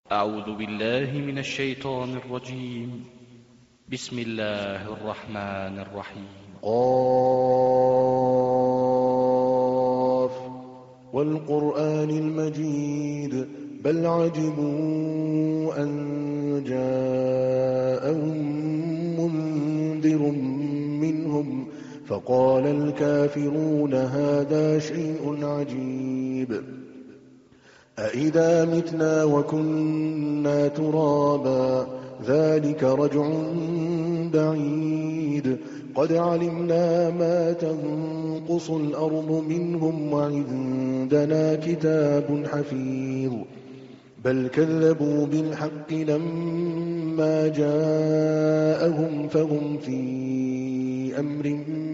أعوذ بالله من الشيطان الرجيم. بسم الله الرحمن الرحيم. قاف والقرآن المجيد بل عجبوا أن جاءهم منذر منهم فقال الكافرون هذا شيء عجيب أإذا متنا وكنا ترابا ذلك رجع بعيد قد علمنا ما تنقص الأرض منهم وعندنا كتاب حفيظ بل كذبوا بالحق لما جاءهم فهم في أمر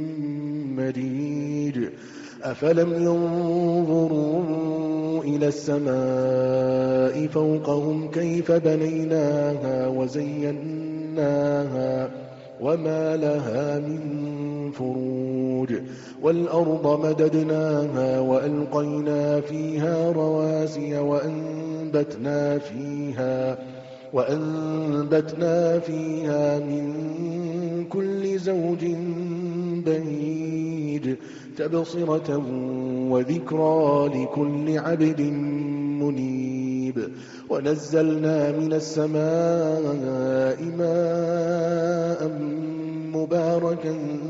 مريج أفلم ينظروا إلى السماء فوقهم كيف بنيناها وزيناها وما لها من فروج والأرض مددناها وألقينا فيها رواسي وأنبتنا فيها من كل زوج بهيج تبصرة وذكرى لكل عبد منيب ونزلنا من السماء ماء مباركا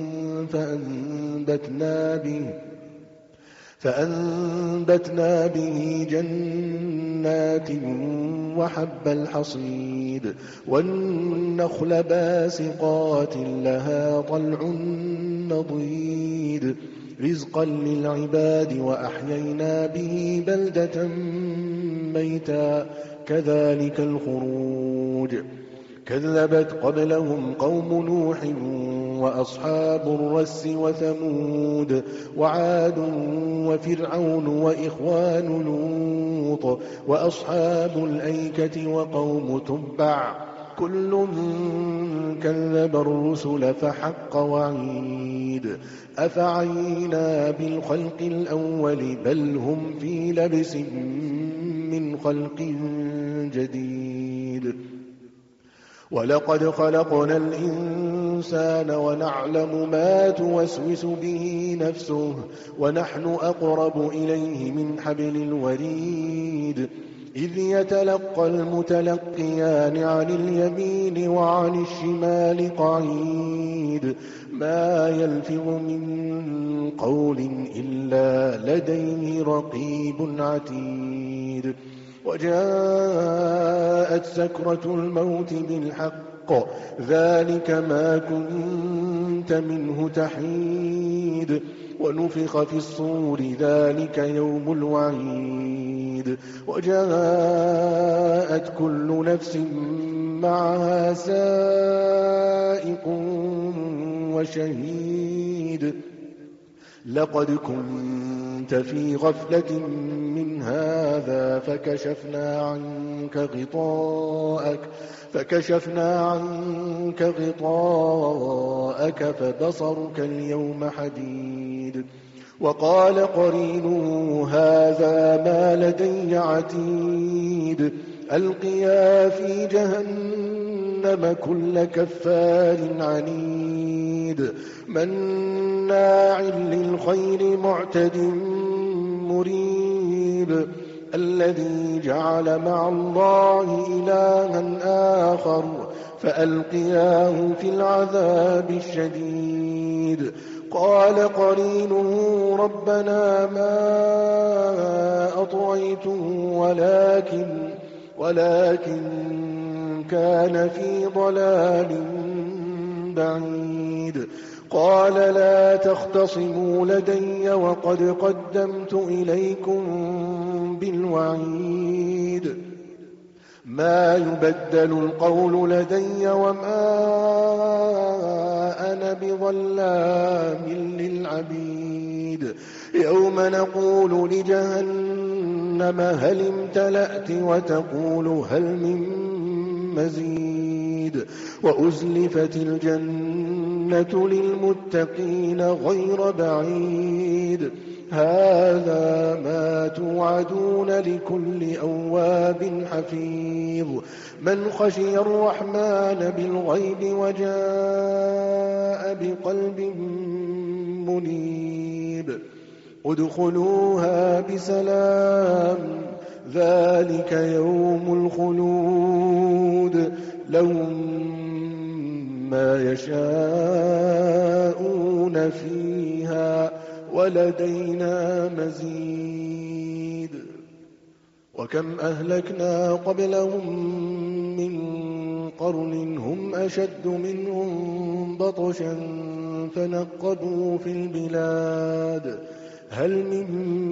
فأنبتنا به جنات وحب الحصيد والنخل باسقات لها طلع نضيد رزقا للعباد وأحيينا به بلدة ميتا كذلك الخروج كذبت قبلهم قوم نوح وأصحاب الرس وثمود وعاد وفرعون وإخوان لوط وأصحاب الأيكة وقوم تبع كل كذب الرسل فحق وعيد أفعينا بالخلق الأول بل هم في لبس من خلق جديد ولقد خلقنا الإنسان ونعلم ما توسوس به نفسه ونحن أقرب إليه من حبل الوريد إذ يتلقى المتلقيان عن اليمين وعن الشمال قعيد ما يلفظ من قول إلا لديه رقيب عتيد وجاءت سكرة الموت بالحق ذلك ما كنت منه تحيد ونفخ في الصور ذلك يوم الوعيد وجاءت كل نفس معها سائق وشهيد لقد كنت في غفلة من هذا فكشفنا عنك غطاءك فبصرك اليوم حديد وقال قرينه هذا ما لدي عتيد ألقيا في جهنم كل كفار عنيد مناع للخير معتد مريب الذي جعل مع الله إلها آخر فألقياه في العذاب الشديد قال قرينه ربنا ما أطغيته ولكن كان في ضلال بعيد قال لا تختصموا لدي وقد قدمت إليكم بالوعيد ما يبدل القول لدي وما أنا بظلام للعبيد يوم نقول لجهنم هل امتلأت وتقول هل من مزيد وأزلفت الجنة للمتقين غير بعيد هذا ما توعدون لكل أواب حفيظ من خشي الرحمن بالغيب وجاء بقلب منيب ادخلوها بسلام ذلك يوم الخلود لهم ما يشاءون فيها ولدينا مزيد وكم أهلكنا قبلهم من قرن هم أشد منهم بطشا فنقبوا في البلاد هل من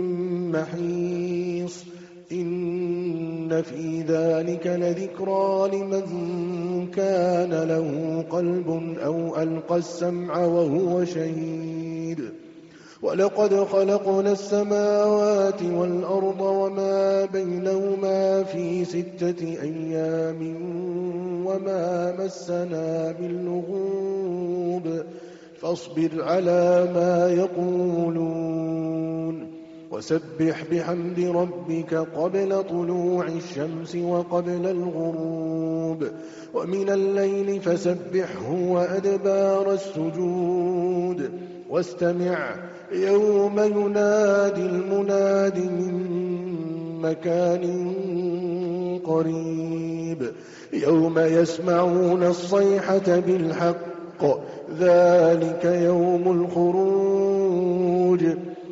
محيص إن في ذلك لذكرى لمن كان له قلب أو ألقى السمع وهو شهيد ولقد خلقنا السماوات والأرض وما بينهما في 6 أيام وما مسنا باللغوب فاصبر على ما يقولون وسبح بحمد ربك قبل طلوع الشمس وقبل الغروب ومن الليل فسبحه وأدبار السجود واستمع يوم ينادي المناد من مكان قريب يوم يسمعون الصيحة بالحق ذلك يوم الخروج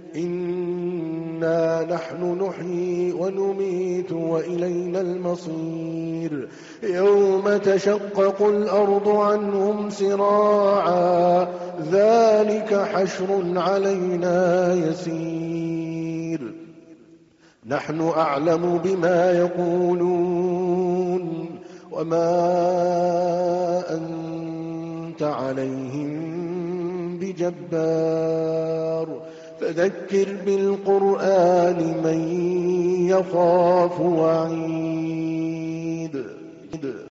إنا نحن نحيي ونميت وإلينا المصير يوم تشقق الأرض عنهم سراعا ذلك حشر علينا يسير نحن أعلم بما يقولون وما أنت عليهم بجبار فذكر بالقرآن من يخاف وعيد